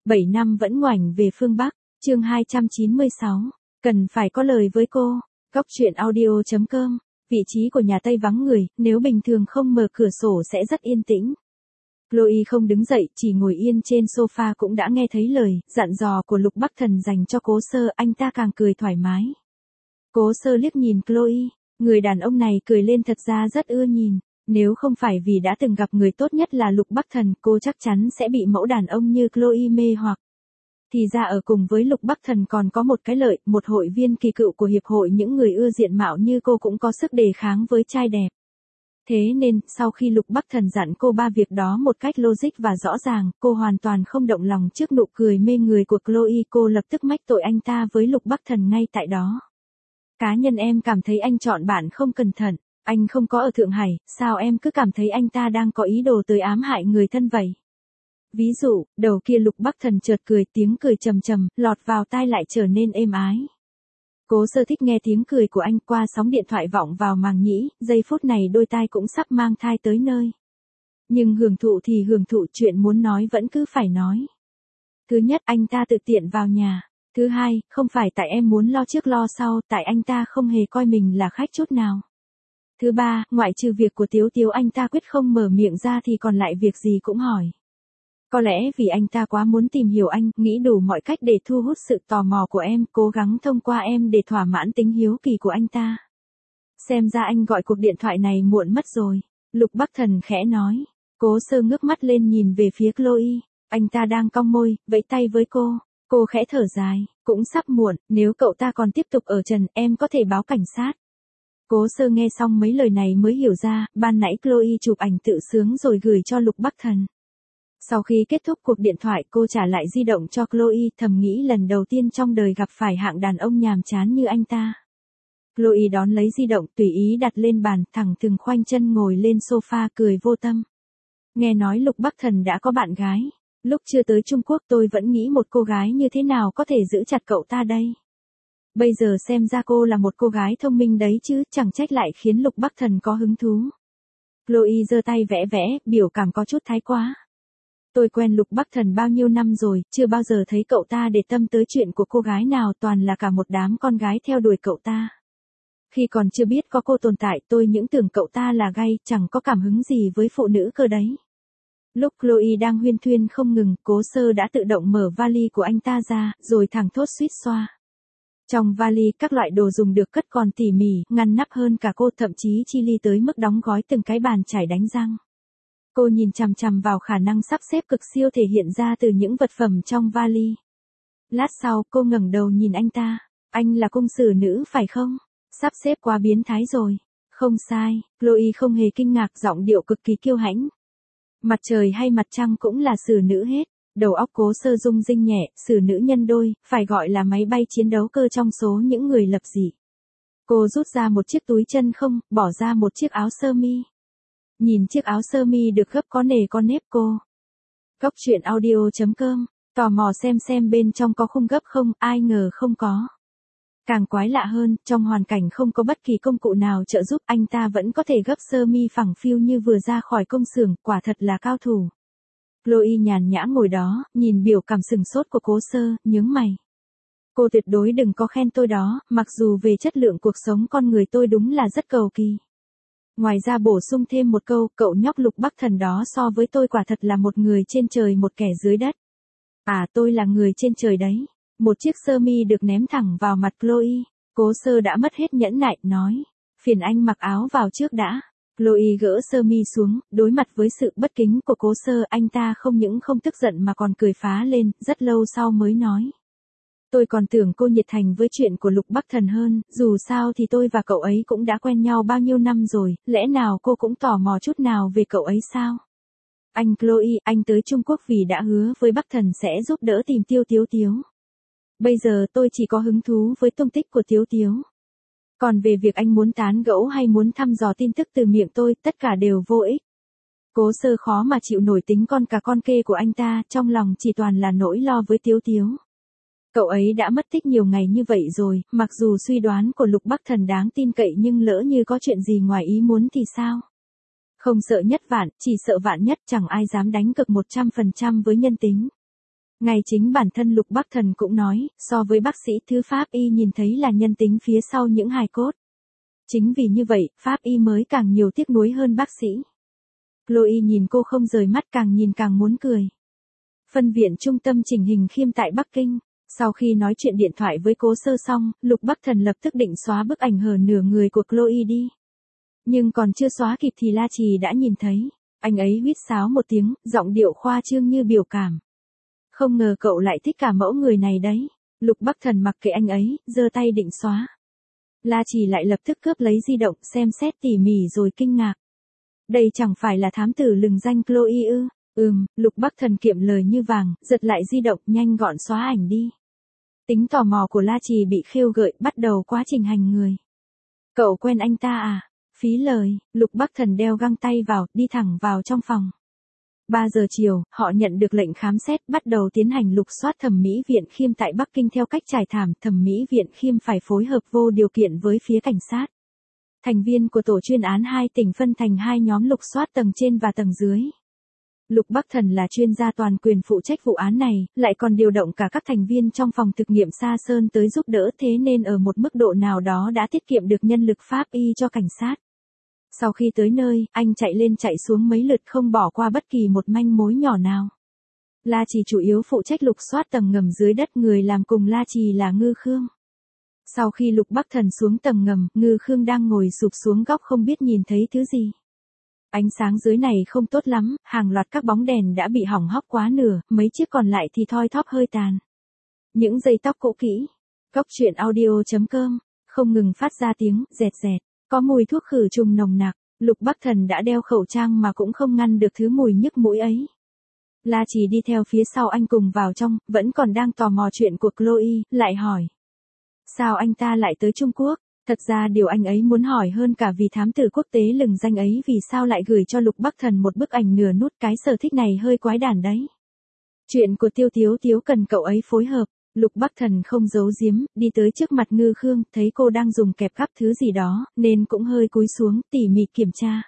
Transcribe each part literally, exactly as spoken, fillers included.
bảy năm vẫn ngoảnh về phương Bắc, chương hai trăm chín mươi sáu, cần phải có lời với cô. Góc truyện audio chấm com, vị trí của nhà Tây vắng người, nếu bình thường không mở cửa sổ sẽ rất yên tĩnh. Chloe không đứng dậy, chỉ ngồi yên trên sofa cũng đã nghe thấy lời dặn dò của Lục Bắc Thần dành cho Cố Sơ, anh ta càng cười thoải mái. Cố Sơ liếc nhìn Chloe, người đàn ông này cười lên thật ra rất ưa nhìn, nếu không phải vì đã từng gặp người tốt nhất là Lục Bắc Thần, cô chắc chắn sẽ bị mẫu đàn ông như Chloe mê hoặc. Thì ra ở cùng với Lục Bắc Thần còn có một cái lợi, một hội viên kỳ cựu của hiệp hội những người ưa diện mạo như cô cũng có sức đề kháng với trai đẹp. Thế nên, sau khi Lục Bắc Thần dặn cô ba việc đó một cách logic và rõ ràng, cô hoàn toàn không động lòng trước nụ cười mê người của Chloe, cô lập tức mách tội anh ta với Lục Bắc Thần ngay tại đó. Cá nhân em cảm thấy anh chọn bạn không cẩn thận, anh không có ở Thượng Hải, sao em cứ cảm thấy anh ta đang có ý đồ tới ám hại người thân vậy? Ví dụ, đầu kia Lục Bắc Thần chợt cười, tiếng cười trầm trầm, lọt vào tai lại trở nên êm ái. Cố Sơ thích nghe tiếng cười của anh, qua sóng điện thoại vọng vào màng nhĩ, giây phút này đôi tai cũng sắp mang thai tới nơi. Nhưng hưởng thụ thì hưởng thụ, chuyện muốn nói vẫn cứ phải nói. Thứ nhất, anh ta tự tiện vào nhà. Thứ hai, không phải tại em muốn lo trước lo sau, tại anh ta không hề coi mình là khách chút nào. Thứ ba, ngoại trừ việc của Tiếu Tiếu anh ta quyết không mở miệng ra thì còn lại việc gì cũng hỏi. Có lẽ vì anh ta quá muốn tìm hiểu anh, nghĩ đủ mọi cách để thu hút sự tò mò của em, cố gắng thông qua em để thỏa mãn tính hiếu kỳ của anh ta. Xem ra anh gọi cuộc điện thoại này muộn mất rồi, Lục Bắc Thần khẽ nói. Cố Sơ ngước mắt lên nhìn về phía Chloe, anh ta đang cong môi, vẫy tay với cô, cô khẽ thở dài, cũng sắp muộn, nếu cậu ta còn tiếp tục ở trần, em có thể báo cảnh sát. Cố Sơ nghe xong mấy lời này mới hiểu ra, ban nãy Chloe chụp ảnh tự sướng rồi gửi cho Lục Bắc Thần. Sau khi kết thúc cuộc điện thoại, cô trả lại di động cho Chloe, thầm nghĩ lần đầu tiên trong đời gặp phải hạng đàn ông nhàm chán như anh ta. Chloe đón lấy di động, tùy ý đặt lên bàn, thẳng thừng khoanh chân ngồi lên sofa cười vô tâm. Nghe nói Lục Bắc Thần đã có bạn gái. Lúc chưa tới Trung Quốc tôi vẫn nghĩ một cô gái như thế nào có thể giữ chặt cậu ta đây. Bây giờ xem ra cô là một cô gái thông minh đấy chứ, chẳng trách lại khiến Lục Bắc Thần có hứng thú. Chloe giơ tay vẽ vẽ, biểu cảm có chút thái quá. Tôi quen Lục Bắc Thần bao nhiêu năm rồi, chưa bao giờ thấy cậu ta để tâm tới chuyện của cô gái nào, toàn là cả một đám con gái theo đuổi cậu ta. Khi còn chưa biết có cô tồn tại, tôi những tưởng cậu ta là gay, chẳng có cảm hứng gì với phụ nữ cơ đấy. Lúc Chloe đang huyên thuyên không ngừng, Cố Sơ đã tự động mở vali của anh ta ra, rồi thẳng thốt suýt xoa. Trong vali các loại đồ dùng được cất còn tỉ mỉ, ngăn nắp hơn cả cô, thậm chí chi ly tới mức đóng gói từng cái bàn chải đánh răng. Cô nhìn chằm chằm vào khả năng sắp xếp cực siêu thể hiện ra từ những vật phẩm trong vali. Lát sau, cô ngẩng đầu nhìn anh ta. Anh là cung sử nữ phải không? Sắp xếp quá biến thái rồi. Không sai, Chloe không hề kinh ngạc, giọng điệu cực kỳ kiêu hãnh. Mặt trời hay mặt trăng cũng là sử nữ hết. Đầu óc Cố Sơ rung rinh nhẹ, sử nữ nhân đôi, phải gọi là máy bay chiến đấu cơ trong số những người lập dị. Cô rút ra một chiếc túi chân không, bỏ ra một chiếc áo sơ mi. Nhìn chiếc áo sơ mi được gấp có nề có nếp cô. Góc truyện audio chấm com, tò mò xem xem bên trong có khung gấp không, ai ngờ không có. Càng quái lạ hơn, trong hoàn cảnh không có bất kỳ công cụ nào trợ giúp, anh ta vẫn có thể gấp sơ mi phẳng phiu như vừa ra khỏi công xưởng, quả thật là cao thủ. Chloe nhàn nhã ngồi đó, nhìn biểu cảm sừng sốt của Cố Sơ, nhướng mày. Cô tuyệt đối đừng có khen tôi đó, mặc dù về chất lượng cuộc sống con người tôi đúng là rất cầu kỳ. Ngoài ra bổ sung thêm một câu, cậu nhóc Lục Bắc Thần đó so với tôi quả thật là một người trên trời một kẻ dưới đất. À, tôi là người trên trời đấy. Một chiếc sơ mi được ném thẳng vào mặt Chloe. Cố Sơ đã mất hết nhẫn nại, nói. Phiền anh mặc áo vào trước đã. Chloe gỡ sơ mi xuống, đối mặt với sự bất kính của Cố Sơ, anh ta không những không tức giận mà còn cười phá lên, rất lâu sau mới nói. Tôi còn tưởng cô nhiệt thành với chuyện của Lục Bắc Thần hơn, dù sao thì tôi và cậu ấy cũng đã quen nhau bao nhiêu năm rồi, lẽ nào cô cũng tò mò chút nào về cậu ấy sao? Anh Chloe, anh tới Trung Quốc vì đã hứa với Bắc Thần sẽ giúp đỡ tìm Tiêu Tiếu Tiếu. Bây giờ tôi chỉ có hứng thú với tung tích của Tiếu Tiếu. Còn về việc anh muốn tán gẫu hay muốn thăm dò tin tức từ miệng tôi, tất cả đều vô ích. Cố Sơ khó mà chịu nổi tính con cả con kê của anh ta, trong lòng chỉ toàn là nỗi lo với Tiếu Tiếu. Cậu ấy đã mất tích nhiều ngày như vậy rồi, mặc dù suy đoán của Lục Bắc Thần đáng tin cậy nhưng lỡ như có chuyện gì ngoài ý muốn thì sao? Không sợ nhất vạn, chỉ sợ vạn nhất, chẳng ai dám đánh cược một trăm phần trăm với nhân tính. Ngay chính bản thân Lục Bắc Thần cũng nói, so với bác sĩ thứ pháp y nhìn thấy là nhân tính phía sau những hài cốt. Chính vì như vậy, pháp y mới càng nhiều tiếc nuối hơn bác sĩ. Chloe nhìn cô không rời mắt, càng nhìn càng muốn cười. Phân viện trung tâm chỉnh hình khiêm tại Bắc Kinh. Sau khi nói chuyện điện thoại với Cố Sơ xong, Lục Bắc Thần lập tức định xóa bức ảnh hở nửa người của Chloe đi. Nhưng còn chưa xóa kịp thì La Trì đã nhìn thấy. Anh ấy huýt sáo một tiếng, giọng điệu khoa trương như biểu cảm. Không ngờ cậu lại thích cả mẫu người này đấy. Lục Bắc Thần mặc kệ anh ấy, giơ tay định xóa. La Trì lại lập tức cướp lấy di động, xem xét tỉ mỉ rồi kinh ngạc. Đây chẳng phải là thám tử lừng danh Chloe ư? Ừm, Lục Bắc Thần kiệm lời như vàng, giật lại di động, nhanh gọn xóa ảnh đi. Tính tò mò của La Trì bị khêu gợi, bắt đầu quá trình hành người. Cậu quen anh ta à? Phí lời, Lục Bắc Thần đeo găng tay vào, đi thẳng vào trong phòng. ba giờ chiều, họ nhận được lệnh khám xét, bắt đầu tiến hành lục soát thẩm mỹ viện Khiêm tại Bắc Kinh theo cách trải thảm. Thẩm mỹ viện Khiêm phải phối hợp vô điều kiện với phía cảnh sát. Thành viên của tổ chuyên án hai tỉnh phân thành hai nhóm lục soát tầng trên và tầng dưới. Lục Bắc Thần là chuyên gia toàn quyền phụ trách vụ án này, lại còn điều động cả các thành viên trong phòng thực nghiệm Sa Sơn tới giúp đỡ, thế nên ở một mức độ nào đó đã tiết kiệm được nhân lực pháp y cho cảnh sát. Sau khi tới nơi, anh chạy lên chạy xuống mấy lượt không bỏ qua bất kỳ một manh mối nhỏ nào. La Trì chủ yếu phụ trách lục soát tầng ngầm dưới đất, người làm cùng La Trì là Ngư Khương. Sau khi Lục Bắc Thần xuống tầng ngầm, Ngư Khương đang ngồi sụp xuống góc không biết nhìn thấy thứ gì. Ánh sáng dưới này không tốt lắm, hàng loạt các bóng đèn đã bị hỏng hóc quá nửa, mấy chiếc còn lại thì thoi thóp hơi tàn. Những dây tóc cũ kỹ. Cóc truyện audio chấm com, không ngừng phát ra tiếng rẹt rẹt, có mùi thuốc khử trùng nồng nặc. Lục Bắc Thần đã đeo khẩu trang mà cũng không ngăn được thứ mùi nhức mũi ấy. La Trì đi theo phía sau anh cùng vào trong, vẫn còn đang tò mò chuyện của Chloe, lại hỏi. Sao anh ta lại tới Trung Quốc? Thật ra điều anh ấy muốn hỏi hơn cả vì thám tử quốc tế lừng danh ấy vì sao lại gửi cho Lục Bắc Thần một bức ảnh nửa nút, cái sở thích này hơi quái đản đấy. Chuyện của Tiêu Tiếu Tiếu cần cậu ấy phối hợp. Lục Bắc Thần không giấu giếm, đi tới trước mặt Ngư Khương, thấy cô đang dùng kẹp gắp thứ gì đó, nên cũng hơi cúi xuống, tỉ mỉ kiểm tra.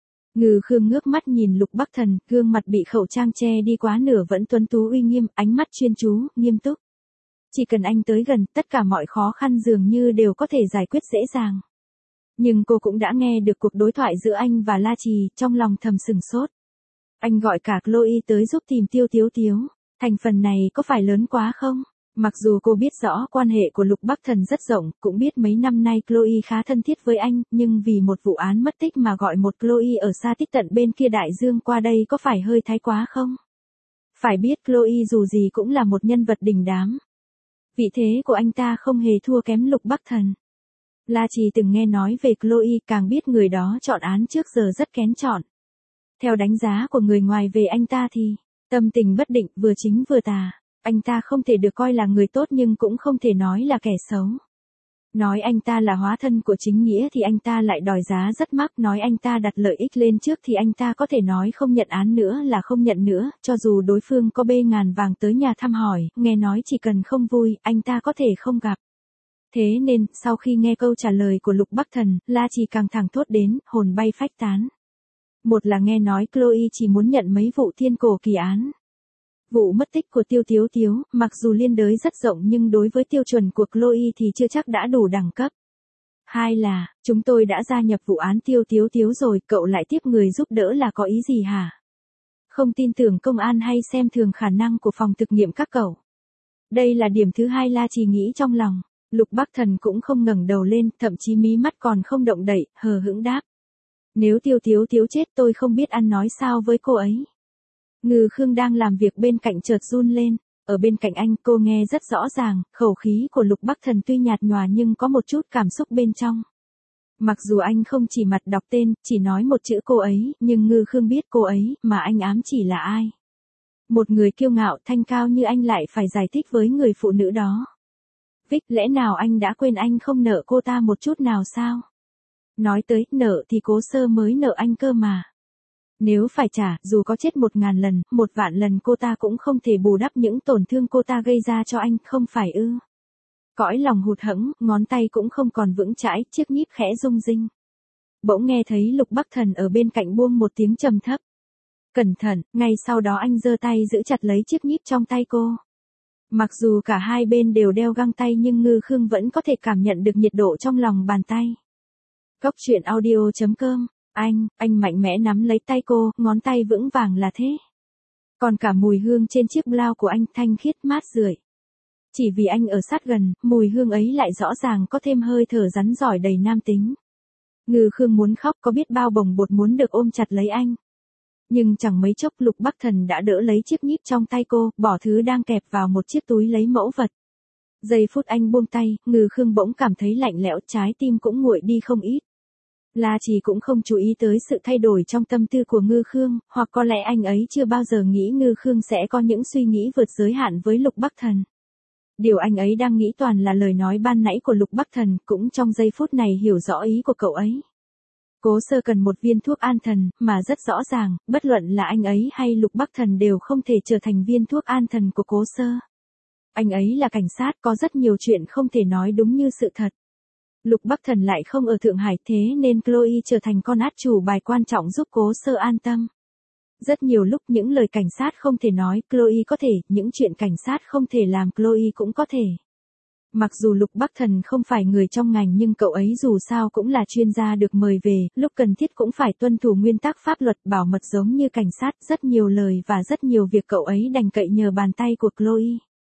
Ngư Khương ngước mắt nhìn Lục Bắc Thần, gương mặt bị khẩu trang che đi quá nửa vẫn tuấn tú uy nghiêm, ánh mắt chuyên chú, nghiêm túc. Chỉ cần anh tới gần, tất cả mọi khó khăn dường như đều có thể giải quyết dễ dàng. Nhưng cô cũng đã nghe được cuộc đối thoại giữa anh và La Trì, trong lòng thầm sừng sốt. Anh gọi cả Chloe tới giúp tìm Tiêu Tiếu Tiếu. Thành phần này có phải lớn quá không? Mặc dù cô biết rõ quan hệ của Lục Bắc Thần rất rộng, cũng biết mấy năm nay Chloe khá thân thiết với anh, nhưng vì một vụ án mất tích mà gọi một Chloe ở xa tích tận bên kia đại dương qua đây có phải hơi thái quá không? Phải biết Chloe dù gì cũng là một nhân vật đình đám. Vị thế của anh ta không hề thua kém Lục Bắc Thần. La Trì từng nghe nói về Chloe, càng biết người đó chọn án trước giờ rất kén chọn. Theo đánh giá của người ngoài về anh ta thì, tâm tình bất định, vừa chính vừa tà. Anh ta không thể được coi là người tốt nhưng cũng không thể nói là kẻ xấu. Nói anh ta là hóa thân của chính nghĩa thì anh ta lại đòi giá rất mắc, nói anh ta đặt lợi ích lên trước thì anh ta có thể nói không nhận án nữa là không nhận nữa, cho dù đối phương có bê ngàn vàng tới nhà thăm hỏi, nghe nói chỉ cần không vui, anh ta có thể không gặp. Thế nên, sau khi nghe câu trả lời của Lục Bắc Thần, La Trì càng thẳng thốt đến, hồn bay phách tán. Một là nghe nói Chloe chỉ muốn nhận mấy vụ thiên cổ kỳ án. Vụ mất tích của Tiêu Tiếu Tiếu, mặc dù liên đới rất rộng nhưng đối với tiêu chuẩn của Chloe thì chưa chắc đã đủ đẳng cấp. Hai là, chúng tôi đã gia nhập vụ án Tiêu Tiếu Tiếu rồi, cậu lại tiếp người giúp đỡ là có ý gì hả? Không tin tưởng công an hay xem thường khả năng của phòng thực nghiệm các cậu? Đây là điểm thứ hai La Trì nghĩ trong lòng. Lục Bắc Thần cũng không ngẩng đầu lên, thậm chí mí mắt còn không động đậy, hờ hững đáp. Nếu Tiêu Tiếu Tiếu chết tôi không biết ăn nói sao với cô ấy. Ngư Khương đang làm việc bên cạnh chợt run lên, ở bên cạnh anh cô nghe rất rõ ràng, khẩu khí của Lục Bắc Thần tuy nhạt nhòa nhưng có một chút cảm xúc bên trong. Mặc dù anh không chỉ mặt đọc tên, chỉ nói một chữ cô ấy, nhưng Ngư Khương biết cô ấy, mà anh ám chỉ là ai. Một người kiêu ngạo thanh cao như anh lại phải giải thích với người phụ nữ đó. Vic, lẽ nào anh đã quên anh không nợ cô ta một chút nào sao? Nói tới nợ thì Cố Sơ mới nợ anh cơ mà. Nếu phải trả, dù có chết một ngàn lần, một vạn lần cô ta cũng không thể bù đắp những tổn thương cô ta gây ra cho anh, không phải ư? Cõi lòng hụt hẫng, ngón tay cũng không còn vững chãi, chiếc nhíp khẽ rung rinh. Bỗng nghe thấy Lục Bắc Thần ở bên cạnh buông một tiếng trầm thấp. Cẩn thận, ngay sau đó anh giơ tay giữ chặt lấy chiếc nhíp trong tay cô. Mặc dù cả hai bên đều đeo găng tay nhưng Ngư Khương vẫn có thể cảm nhận được nhiệt độ trong lòng bàn tay. Cốc truyện audio chấm com, anh, anh mạnh mẽ nắm lấy tay cô, ngón tay vững vàng là thế. Còn cả mùi hương trên chiếc blouse của anh thanh khiết mát rượi. Chỉ vì anh ở sát gần, mùi hương ấy lại rõ ràng có thêm hơi thở rắn rỏi đầy nam tính. Ngư Khương muốn khóc, có biết bao bồng bột muốn được ôm chặt lấy anh. Nhưng chẳng mấy chốc Lục Bắc Thần đã đỡ lấy chiếc nhíp trong tay cô, bỏ thứ đang kẹp vào một chiếc túi lấy mẫu vật. Giây phút anh buông tay, Ngư Khương bỗng cảm thấy lạnh lẽo, trái tim cũng nguội đi không ít. La Trì cũng không chú ý tới sự thay đổi trong tâm tư của Ngư Khương, hoặc có lẽ anh ấy chưa bao giờ nghĩ Ngư Khương sẽ có những suy nghĩ vượt giới hạn với Lục Bắc Thần. Điều anh ấy đang nghĩ toàn là lời nói ban nãy của Lục Bắc Thần, cũng trong giây phút này hiểu rõ ý của cậu ấy. Cố Sơ cần một viên thuốc an thần, mà rất rõ ràng, bất luận là anh ấy hay Lục Bắc Thần đều không thể trở thành viên thuốc an thần của Cố Sơ. Anh ấy là cảnh sát, có rất nhiều chuyện không thể nói đúng như sự thật. Lục Bắc Thần lại không ở Thượng Hải, thế nên Chloe trở thành con át chủ bài quan trọng giúp Cố Sơ an tâm. Rất nhiều lúc những lời cảnh sát không thể nói, Chloe có thể, những chuyện cảnh sát không thể làm, Chloe cũng có thể. Mặc dù Lục Bắc Thần không phải người trong ngành nhưng cậu ấy dù sao cũng là chuyên gia được mời về, lúc cần thiết cũng phải tuân thủ nguyên tắc pháp luật bảo mật giống như cảnh sát, rất nhiều lời và rất nhiều việc cậu ấy đành cậy nhờ bàn tay của Chloe.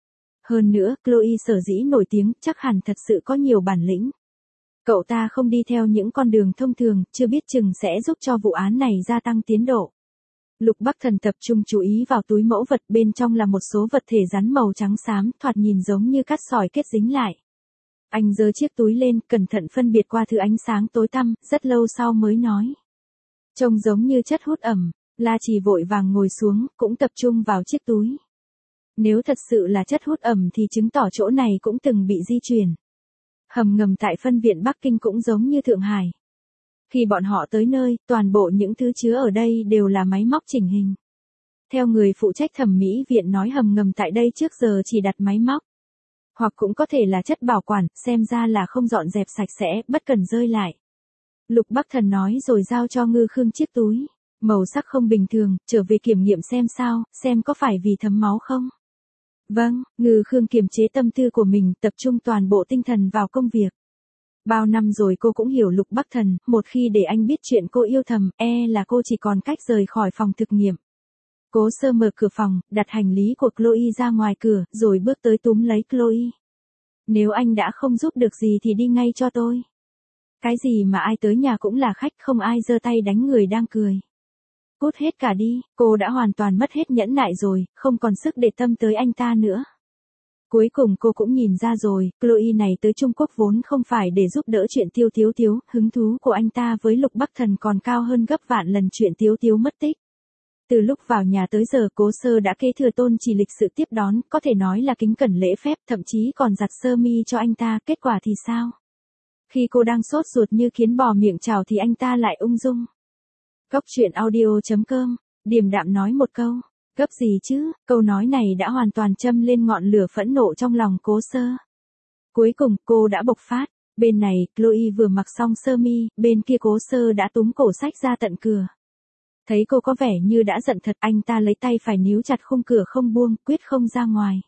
Hơn nữa, Chloe sở dĩ nổi tiếng, chắc hẳn thật sự có nhiều bản lĩnh. Cậu ta không đi theo những con đường thông thường, chưa biết chừng sẽ giúp cho vụ án này gia tăng tiến độ. Lục Bắc Thần tập trung chú ý vào túi mẫu vật, bên trong là một số vật thể rắn màu trắng xám, thoạt nhìn giống như cát sỏi kết dính lại. Anh giơ chiếc túi lên, cẩn thận phân biệt qua thứ ánh sáng tối tăm, rất lâu sau mới nói. Trông giống như chất hút ẩm. La Trì vội vàng ngồi xuống, cũng tập trung vào chiếc túi. Nếu thật sự là chất hút ẩm thì chứng tỏ chỗ này cũng từng bị di chuyển. Hầm ngầm tại phân viện Bắc Kinh cũng giống như Thượng Hải. Khi bọn họ tới nơi, toàn bộ những thứ chứa ở đây đều là máy móc chỉnh hình. Theo người phụ trách thẩm mỹ viện nói, hầm ngầm tại đây trước giờ chỉ đặt máy móc. Hoặc cũng có thể là chất bảo quản, xem ra là không dọn dẹp sạch sẽ, bất cần rơi lại. Lục Bắc Thần nói rồi giao cho Ngư Khương chiếc túi. Màu sắc không bình thường, trở về kiểm nghiệm xem sao, xem có phải vì thấm máu không. Vâng, Ngư Khương kiềm chế tâm tư của mình, tập trung toàn bộ tinh thần vào công việc. Bao năm rồi cô cũng hiểu Lục Bắc Thần, một khi để anh biết chuyện cô yêu thầm, e là cô chỉ còn cách rời khỏi phòng thực nghiệm. Cố Sơ mở cửa phòng, đặt hành lý của Chloe ra ngoài cửa, rồi bước tới túm lấy Chloe. Nếu anh đã không giúp được gì thì đi ngay cho tôi. Cái gì mà ai tới nhà cũng là khách, không ai giơ tay đánh người đang cười. Cút hết cả đi, cô đã hoàn toàn mất hết nhẫn nại rồi, không còn sức để tâm tới anh ta nữa. Cuối cùng cô cũng nhìn ra rồi, Chloe này tới Trung Quốc vốn không phải để giúp đỡ chuyện Tiêu Tiếu Tiếu, hứng thú của anh ta với Lục Bắc Thần còn cao hơn gấp vạn lần chuyện Tiếu Tiếu mất tích. Từ lúc vào nhà tới giờ Cố Sơ đã kế thừa tôn chỉ lịch sự tiếp đón, có thể nói là kính cẩn lễ phép, thậm chí còn giặt sơ mi cho anh ta, kết quả thì sao? Khi cô đang sốt ruột như kiến bò miệng chảo thì anh ta lại ung dung. Cốc truyện audio chấm com, điềm đạm nói một câu. Gấp gì chứ, câu nói này đã hoàn toàn châm lên ngọn lửa phẫn nộ trong lòng Cố Sơ. Cuối cùng, cô đã bộc phát. Bên này, Chloe vừa mặc xong sơ mi, bên kia Cố Sơ đã túm cổ xách ra tận cửa. Thấy cô có vẻ như đã giận thật, anh ta lấy tay phải níu chặt khung cửa không buông, quyết không ra ngoài.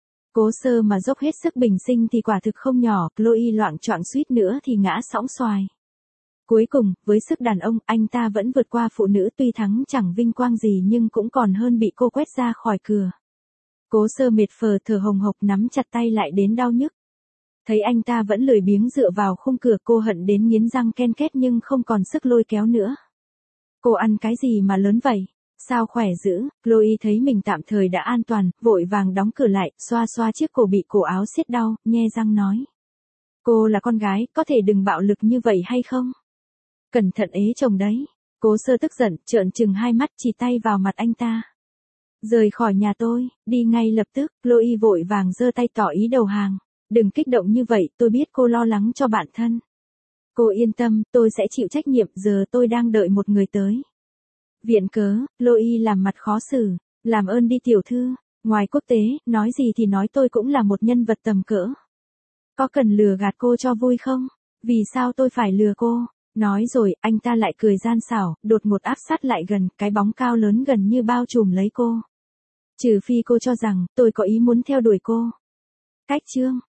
Cố Sơ mà dốc hết sức bình sinh thì quả thực không nhỏ, Chloe loạng choạng suýt nữa thì ngã sõng xoài. Cuối cùng, với sức đàn ông, anh ta vẫn vượt qua phụ nữ, tuy thắng chẳng vinh quang gì nhưng cũng còn hơn bị cô quét ra khỏi cửa. Cố Sơ mệt phờ thở hồng hộc, nắm chặt tay lại đến đau nhức. Thấy anh ta vẫn lười biếng dựa vào khung cửa, cô hận đến nghiến răng ken két nhưng không còn sức lôi kéo nữa. Cô ăn cái gì mà lớn vậy? Sao khỏe dữ? Chloe thấy mình tạm thời đã an toàn, vội vàng đóng cửa lại, xoa xoa chiếc cổ bị cổ áo siết đau, nhe răng nói. Cô là con gái, có thể đừng bạo lực như vậy hay không? Cẩn thận ế chồng đấy. Cố Sơ tức giận, trợn trừng hai mắt, chỉ tay vào mặt anh ta. Rời khỏi nhà tôi, đi ngay lập tức. Chloe vội vàng giơ tay tỏ ý đầu hàng. Đừng kích động như vậy, tôi biết cô lo lắng cho bản thân. Cô yên tâm, tôi sẽ chịu trách nhiệm, giờ tôi đang đợi một người tới. Viện cớ, Chloe làm mặt khó xử. Làm ơn đi tiểu thư, ngoài quốc tế, nói gì thì nói, tôi cũng là một nhân vật tầm cỡ. Có cần lừa gạt cô cho vui không? Vì sao tôi phải lừa cô? Nói rồi, anh ta lại cười gian xảo, đột ngột áp sát lại gần, cái bóng cao lớn gần như bao trùm lấy cô. Trừ phi cô cho rằng, tôi có ý muốn theo đuổi cô. Cách chương